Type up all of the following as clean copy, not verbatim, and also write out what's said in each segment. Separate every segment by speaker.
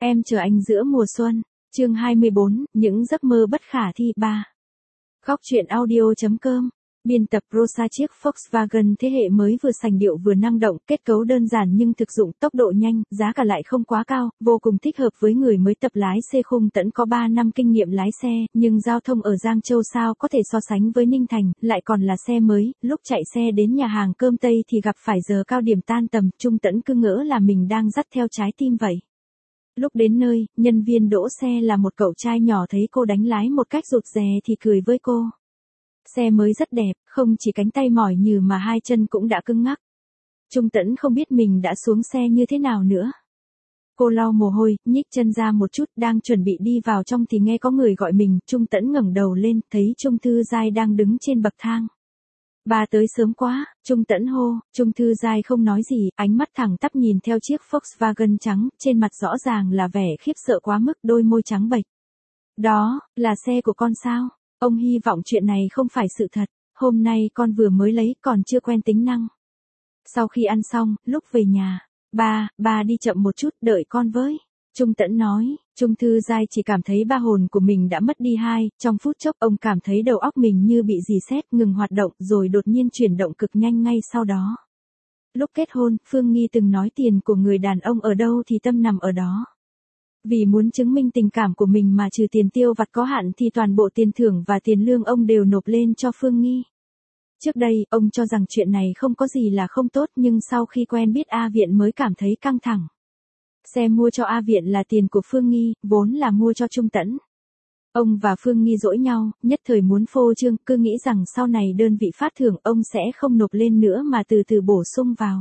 Speaker 1: Em chờ anh giữa mùa xuân, chương 24, những giấc mơ bất khả thi 3. Góc truyện audio.com. Biên tập Rosa. Chiếc Volkswagen thế hệ mới vừa sành điệu vừa năng động, kết cấu đơn giản nhưng thực dụng, tốc độ nhanh, giá cả lại không quá cao, vô cùng thích hợp với người mới tập lái xe. Khung Tẫn có 3 năm kinh nghiệm lái xe, nhưng giao thông ở Giang Châu sao có thể so sánh với Ninh Thành, lại còn là xe mới, lúc chạy xe đến nhà hàng cơm Tây thì gặp phải giờ cao điểm tan tầm, Trung Tẫn cứ ngỡ là mình đang dắt theo trái tim vậy. Lúc đến nơi, nhân viên đỗ xe là một cậu trai nhỏ, thấy cô đánh lái một cách rụt rè thì cười với cô. Xe mới rất đẹp, không chỉ cánh tay mỏi nhừ mà hai chân cũng đã cứng ngắc. Trung Tẫn không biết mình đã xuống xe như thế nào nữa. Cô lau mồ hôi, nhích chân ra một chút, đang chuẩn bị đi vào trong thì nghe có người gọi mình. Trung Tẫn ngẩng đầu lên, thấy Trung Thư Giai đang đứng trên bậc thang. Bà tới sớm quá, Trung Tẫn hô. Trung Thư Giai không nói gì, ánh mắt thẳng tắp nhìn theo chiếc Volkswagen trắng, trên mặt rõ ràng là vẻ khiếp sợ quá mức, đôi môi trắng bệch. Đó, là xe của con sao? Ông hy vọng chuyện này không phải sự thật, hôm nay con vừa mới lấy, còn chưa quen tính năng. Sau khi ăn xong, lúc về nhà, ba đi chậm một chút, đợi con với. Trung Tẫn nói. Trung Thư Giai chỉ cảm thấy ba hồn của mình đã mất đi trong phút chốc ông cảm thấy đầu óc mình như bị rì sét, ngừng hoạt động rồi đột nhiên chuyển động cực nhanh ngay sau đó. Lúc kết hôn, Phương Nghi từng nói tiền của người đàn ông ở đâu thì tâm nằm ở đó. Vì muốn chứng minh tình cảm của mình mà trừ tiền tiêu vặt có hạn thì toàn bộ tiền thưởng và tiền lương ông đều nộp lên cho Phương Nghi. Trước đây, ông cho rằng chuyện này không có gì là không tốt, nhưng sau khi quen biết A Viện mới cảm thấy căng thẳng. Xe mua cho A Viện là tiền của Phương Nghi, vốn là mua cho Trung Tẫn. Ông và Phương Nghi dỗi nhau, nhất thời muốn phô trương, cứ nghĩ rằng sau này đơn vị phát thưởng ông sẽ không nộp lên nữa mà từ từ bổ sung vào.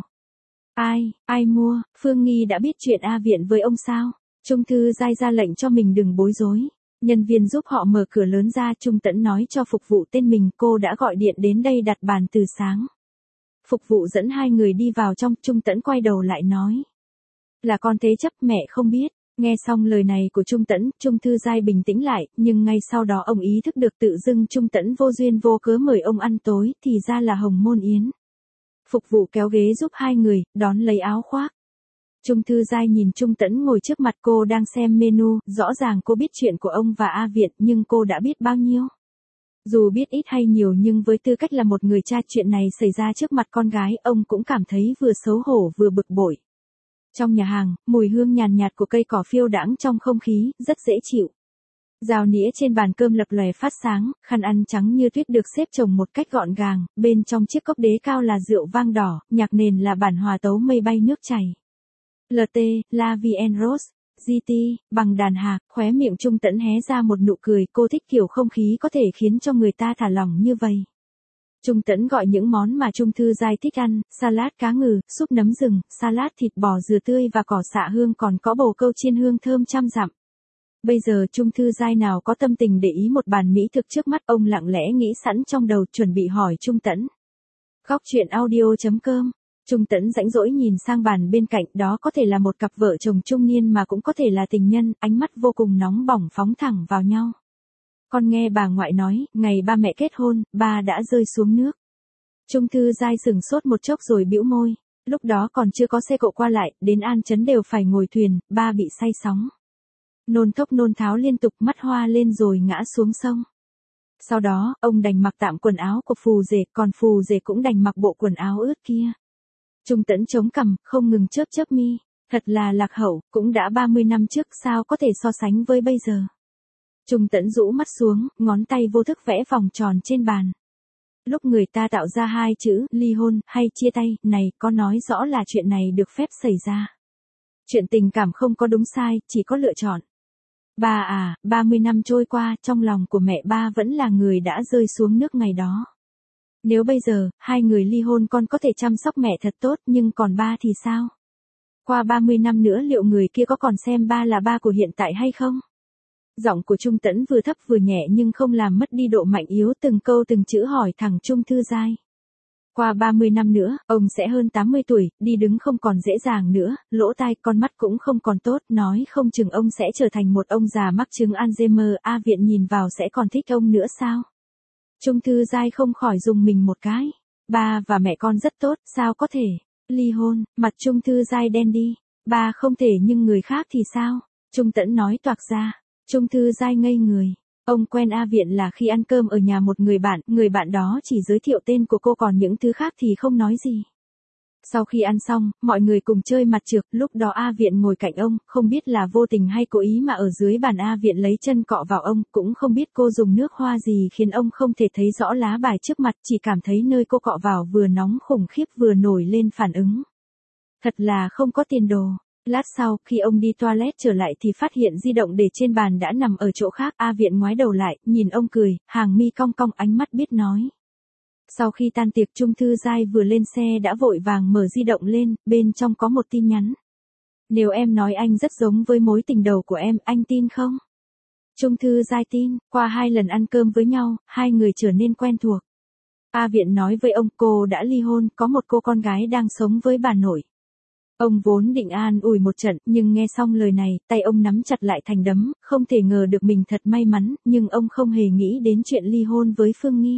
Speaker 1: Ai mua? Phương Nghi đã biết chuyện A Viện với ông sao? Trung Thư Giai ra lệnh cho mình đừng bối rối. Nhân viên giúp họ mở cửa lớn ra. Trung Tẫn nói cho phục vụ tên mình, cô đã gọi điện đến đây đặt bàn từ sáng. Phục vụ dẫn hai người đi vào trong, Trung Tẫn quay đầu lại nói. Là con thế chấp, mẹ không biết. Nghe xong lời này của Trung Tẫn, Trung Thư Giai bình tĩnh lại, nhưng ngay sau đó ông ý thức được tự dưng Trung Tẫn vô duyên vô cớ mời ông ăn tối, thì ra là Hồng Môn Yến. Phục vụ kéo ghế giúp hai người, đón lấy áo khoác. Trung Thư Giai nhìn Trung Tẫn ngồi trước mặt, cô đang xem menu, rõ ràng cô biết chuyện của ông và A Viện, nhưng cô đã biết bao nhiêu? Dù biết ít hay nhiều nhưng với tư cách là một người cha, chuyện này xảy ra trước mặt con gái, ông cũng cảm thấy vừa xấu hổ vừa bực bội. Trong nhà hàng, mùi hương nhàn nhạt của cây cỏ phiêu đãng trong không khí, rất dễ chịu. Dao nĩa trên bàn cơm lập lòe phát sáng, khăn ăn trắng như tuyết được xếp chồng một cách gọn gàng, bên trong chiếc cốc đế cao là rượu vang đỏ, nhạc nền là bản hòa tấu mây bay nước chảy. LT, La Vie en Rose, GT, bằng đàn hạc, khóe miệng Trung Tẫn hé ra một nụ cười, cô thích kiểu không khí có thể khiến cho người ta thả lỏng như vậy. Trung Tẫn gọi những món mà Trung Thư Giai thích ăn, salad cá ngừ, súp nấm rừng, salad thịt bò dừa tươi và cỏ xạ hương, còn có bồ câu chiên hương thơm trăm dặm. Bây giờ Trung Thư Giai nào có tâm tình để ý một bàn mỹ thực trước mắt, ông lặng lẽ nghĩ sẵn trong đầu, chuẩn bị hỏi Trung Tẫn. Góc truyện audio.com. Trung Tẫn rãnh rỗi nhìn sang bàn bên cạnh, đó có thể là một cặp vợ chồng trung niên mà cũng có thể là tình nhân, ánh mắt vô cùng nóng bỏng phóng thẳng vào nhau. Con nghe bà ngoại nói, ngày ba mẹ kết hôn, ba đã rơi xuống nước. Trung Thư Giai sửng sốt một chốc rồi bĩu môi, lúc đó còn chưa có xe cộ qua lại, đến An Chấn đều phải ngồi thuyền, ba bị say sóng. Nôn thốc nôn tháo liên tục, mắt hoa lên rồi ngã xuống sông. Sau đó, ông đành mặc tạm quần áo của phù rể, còn phù rể cũng đành mặc bộ quần áo ướt kia. Trung Tẫn chống cằm, không ngừng chớp mi, thật là lạc hậu, cũng đã 30 năm trước, sao có thể so sánh với bây giờ. Trung Tẫn rũ mắt xuống, ngón tay vô thức vẽ vòng tròn trên bàn. Lúc người ta tạo ra hai chữ, ly hôn, hay chia tay, này, có nói rõ là chuyện này được phép xảy ra. Chuyện tình cảm không có đúng sai, chỉ có lựa chọn. Ba à, 30 năm trôi qua, trong lòng của mẹ ba vẫn là người đã rơi xuống nước ngày đó. Nếu bây giờ, hai người ly hôn con có thể chăm sóc mẹ thật tốt, nhưng còn ba thì sao? Qua 30 năm nữa liệu người kia có còn xem ba là ba của hiện tại hay không? Giọng của Trung Tẫn vừa thấp vừa nhẹ nhưng không làm mất đi độ mạnh yếu, từng câu từng chữ hỏi thẳng Trung Thư Giai. Qua 30 năm nữa, ông sẽ hơn 80 tuổi, đi đứng không còn dễ dàng nữa, lỗ tai, con mắt cũng không còn tốt, nói không chừng ông sẽ trở thành một ông già mắc chứng Alzheimer, A Viện nhìn vào sẽ còn thích ông nữa sao? Trung Thư Giai không khỏi rùng mình một cái. Ba và mẹ con rất tốt, sao có thể? Ly hôn, mặt Trung Thư Giai đen đi. Ba không thể nhưng người khác thì sao? Trung Tẫn nói toạc ra. Trung Thư Giai ngây người. Ông quen A Viện là khi ăn cơm ở nhà một người bạn đó chỉ giới thiệu tên của cô còn những thứ khác thì không nói gì. Sau khi ăn xong, mọi người cùng chơi mặt trược, lúc đó A Viện ngồi cạnh ông, không biết là vô tình hay cố ý mà ở dưới bàn A Viện lấy chân cọ vào ông, cũng không biết cô dùng nước hoa gì khiến ông không thể thấy rõ lá bài trước mặt, chỉ cảm thấy nơi cô cọ vào vừa nóng khủng khiếp vừa nổi lên phản ứng. Thật là không có tiền đồ. Lát sau, khi ông đi toilet trở lại thì phát hiện di động để trên bàn đã nằm ở chỗ khác. A Viện ngoái đầu lại, nhìn ông cười, hàng mi cong cong ánh mắt biết nói. Sau khi tan tiệc Trung Thư Giai vừa lên xe đã vội vàng mở di động lên, bên trong có một tin nhắn. Nếu em nói anh rất giống với mối tình đầu của em, anh tin không? Trung Thư Giai tin, qua 2 lần ăn cơm với nhau, hai người trở nên quen thuộc. A Viện nói với ông cô đã ly hôn, có một cô con gái đang sống với bà nội. Ông vốn định an ủi một trận, nhưng nghe xong lời này, tay ông nắm chặt lại thành đấm, không thể ngờ được mình thật may mắn, nhưng ông không hề nghĩ đến chuyện ly hôn với Phương Nghi.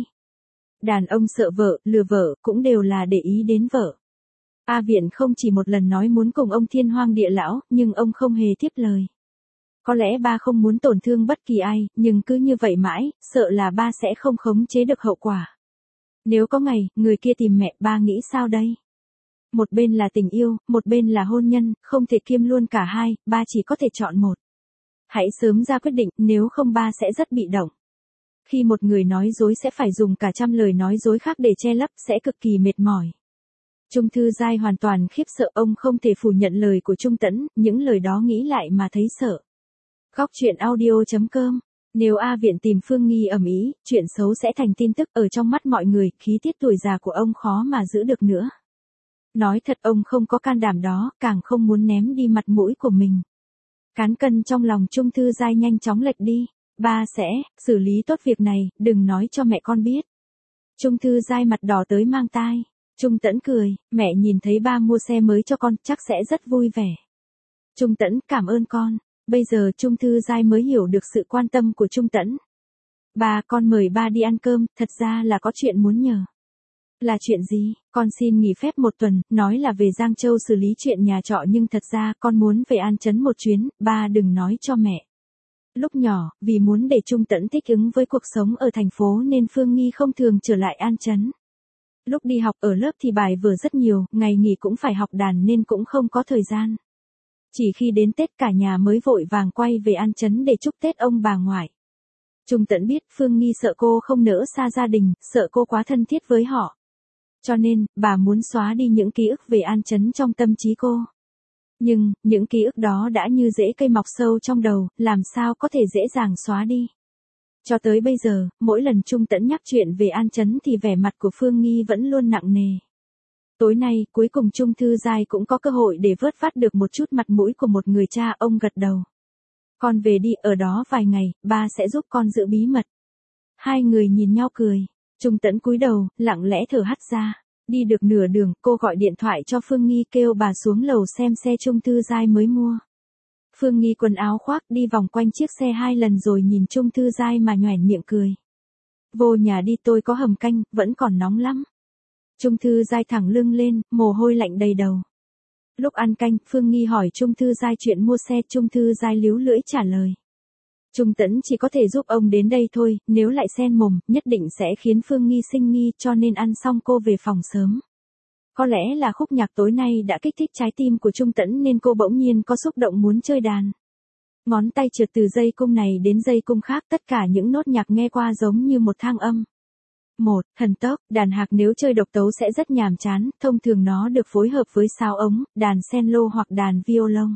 Speaker 1: Đàn ông sợ vợ, lừa vợ, cũng đều là để ý đến vợ. A Viện không chỉ một lần nói muốn cùng ông thiên hoang địa lão, nhưng ông không hề tiếp lời. Có lẽ ba không muốn tổn thương bất kỳ ai, nhưng cứ như vậy mãi, sợ là ba sẽ không khống chế được hậu quả. Nếu có ngày, người kia tìm mẹ, ba nghĩ sao đây? Một bên là tình yêu, một bên là hôn nhân, không thể kiêm luôn cả hai, ba chỉ có thể chọn một. Hãy sớm ra quyết định, nếu không ba sẽ rất bị động. Khi một người nói dối sẽ phải dùng cả trăm lời nói dối khác để che lấp, sẽ cực kỳ mệt mỏi. Trung Thư Giai hoàn toàn khiếp sợ, ông không thể phủ nhận lời của Trung Tẫn, những lời đó nghĩ lại mà thấy sợ. Góc truyện audio.com. Nếu A Viện tìm Phương Nghi ầm ĩ, chuyện xấu sẽ thành tin tức ở trong mắt mọi người, khí tiết tuổi già của ông khó mà giữ được nữa. Nói thật ông không có can đảm đó, càng không muốn ném đi mặt mũi của mình. Cán cân trong lòng Trung Thư Giai nhanh chóng lệch đi. Ba sẽ xử lý tốt việc này, đừng nói cho mẹ con biết. Trung Thư Giai mặt đỏ tới mang tai. Trung Tẫn cười, mẹ nhìn thấy ba mua xe mới cho con, chắc sẽ rất vui vẻ. Trung Tẫn, cảm ơn con. Bây giờ Trung Thư Giai mới hiểu được sự quan tâm của Trung Tẫn. Ba, con mời ba đi ăn cơm, thật ra là có chuyện muốn nhờ. Là chuyện gì? Con xin nghỉ phép 1 tuần, nói là về Giang Châu xử lý chuyện nhà trọ nhưng thật ra con muốn về An Chấn một chuyến, ba đừng nói cho mẹ. Lúc nhỏ, vì muốn để Trung Tẫn thích ứng với cuộc sống ở thành phố nên Phương Nghi không thường trở lại An Chấn. Lúc đi học ở lớp thì bài vở rất nhiều, ngày nghỉ cũng phải học đàn nên cũng không có thời gian. Chỉ khi đến Tết cả nhà mới vội vàng quay về An Chấn để chúc Tết ông bà ngoại. Trung Tẫn biết Phương Nghi sợ cô không nỡ xa gia đình, sợ cô quá thân thiết với họ. Cho nên, bà muốn xóa đi những ký ức về An Chấn trong tâm trí cô. Nhưng, những ký ức đó đã như rễ cây mọc sâu trong đầu, làm sao có thể dễ dàng xóa đi. Cho tới bây giờ, mỗi lần Trung Tẫn nhắc chuyện về An Chấn thì vẻ mặt của Phương Nghi vẫn luôn nặng nề. Tối nay, cuối cùng Trung Thư Giai cũng có cơ hội để vớt vát được một chút mặt mũi của một người cha, ông gật đầu. Con về đi, ở đó vài ngày, ba sẽ giúp con giữ bí mật. Hai người nhìn nhau cười. Trung Tẫn cúi đầu, lặng lẽ thở hắt ra. Đi được nửa đường, cô gọi điện thoại cho Phương Nghi kêu bà xuống lầu xem xe Trung Thư Giai mới mua. Phương Nghi quần áo khoác đi vòng quanh chiếc xe 2 lần rồi nhìn Trung Thư Giai mà nhoẻn miệng cười. Vô nhà đi, tôi có hầm canh, vẫn còn nóng lắm. Trung Thư Giai thẳng lưng lên, mồ hôi lạnh đầy đầu. Lúc ăn canh, Phương Nghi hỏi Trung Thư Giai chuyện mua xe, Trung Thư Giai líu lưỡi trả lời. Trung Tẫn chỉ có thể giúp ông đến đây thôi, nếu lại xen mồm, nhất định sẽ khiến Phương Nghi sinh nghi, cho nên ăn xong cô về phòng sớm. Có lẽ là khúc nhạc tối nay đã kích thích trái tim của Trung Tẫn nên cô bỗng nhiên có xúc động muốn chơi đàn. Ngón tay trượt từ dây cung này đến dây cung khác, tất cả những nốt nhạc nghe qua giống như một thang âm. Thần tốc, đàn hạc nếu chơi độc tấu sẽ rất nhàm chán, thông thường nó được phối hợp với sáo ống, đàn cello hoặc đàn violon.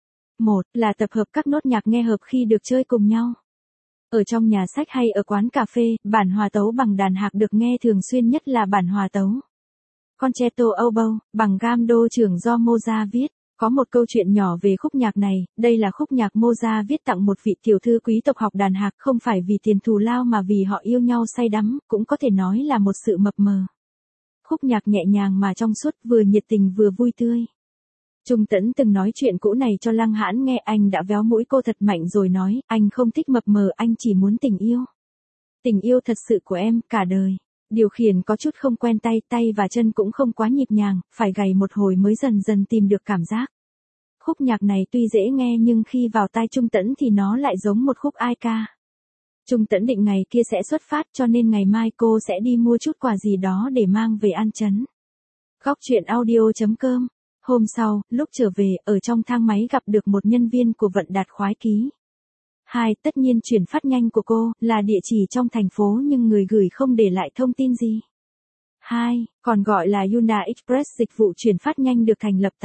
Speaker 1: Là tập hợp các nốt nhạc nghe hợp khi được chơi cùng nhau. Ở trong nhà sách hay ở quán cà phê, bản hòa tấu bằng đàn hạc được nghe thường xuyên nhất là bản hòa tấu Concerto Oboe, bằng gam đô trưởng do Mozart viết. Có một câu chuyện nhỏ về khúc nhạc này, đây là khúc nhạc Mozart viết tặng một vị tiểu thư quý tộc học đàn hạc, không phải vì tiền thù lao mà vì họ yêu nhau say đắm, cũng có thể nói là một sự mập mờ. Khúc nhạc nhẹ nhàng mà trong suốt, vừa nhiệt tình vừa vui tươi. Trung Tẫn từng nói chuyện cũ này cho Lăng Hãn nghe, anh đã véo mũi cô thật mạnh rồi nói, anh không thích mập mờ, anh chỉ muốn tình yêu. Tình yêu thật sự của em, cả đời. Điều khiển có chút không quen tay và chân cũng không quá nhịp nhàng, phải gảy một hồi mới dần dần tìm được cảm giác. khúc nhạc này tuy dễ nghe nhưng khi vào tai Trung Tẫn thì nó lại giống một khúc ai ca. Trung Tẫn định ngày kia sẽ xuất phát cho nên ngày mai cô sẽ đi mua chút quà gì đó để mang về An Chấn. Góc truyện audio.com. Hôm sau, lúc trở về, ở trong thang máy gặp được một nhân viên của Vận Đạt Khoái Ký. 2. Tất nhiên chuyển phát nhanh của cô là địa chỉ trong thành phố nhưng người gửi không để lại thông tin gì. 2. Còn gọi là Yunda Express, dịch vụ chuyển phát nhanh được thành lập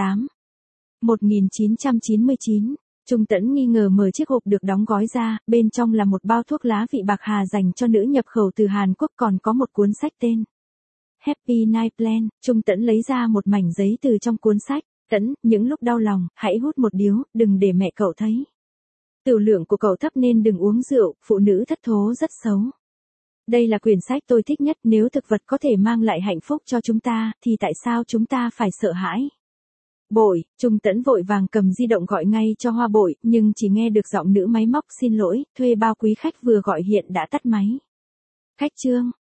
Speaker 1: 1999. Trung Tẫn nghi ngờ mở chiếc hộp được đóng gói ra, bên trong là một bao thuốc lá vị bạc hà dành cho nữ nhập khẩu từ Hàn Quốc, còn có một cuốn sách tên Happy Night Plan. Trung Tẫn lấy ra một mảnh giấy từ trong cuốn sách. Tẫn, những lúc đau lòng, hãy hút một điếu, đừng để mẹ cậu thấy. Tửu lượng của cậu thấp nên đừng uống rượu, phụ nữ thất thố rất xấu. Đây là quyển sách tôi thích nhất, nếu thực vật có thể mang lại hạnh phúc cho chúng ta, thì tại sao chúng ta phải sợ hãi? Bội, Trung Tẫn vội vàng cầm di động gọi ngay cho Hoa Bội, nhưng chỉ nghe được giọng nữ máy móc: xin lỗi, thuê bao quý khách vừa gọi hiện đã tắt máy. Khách Trương,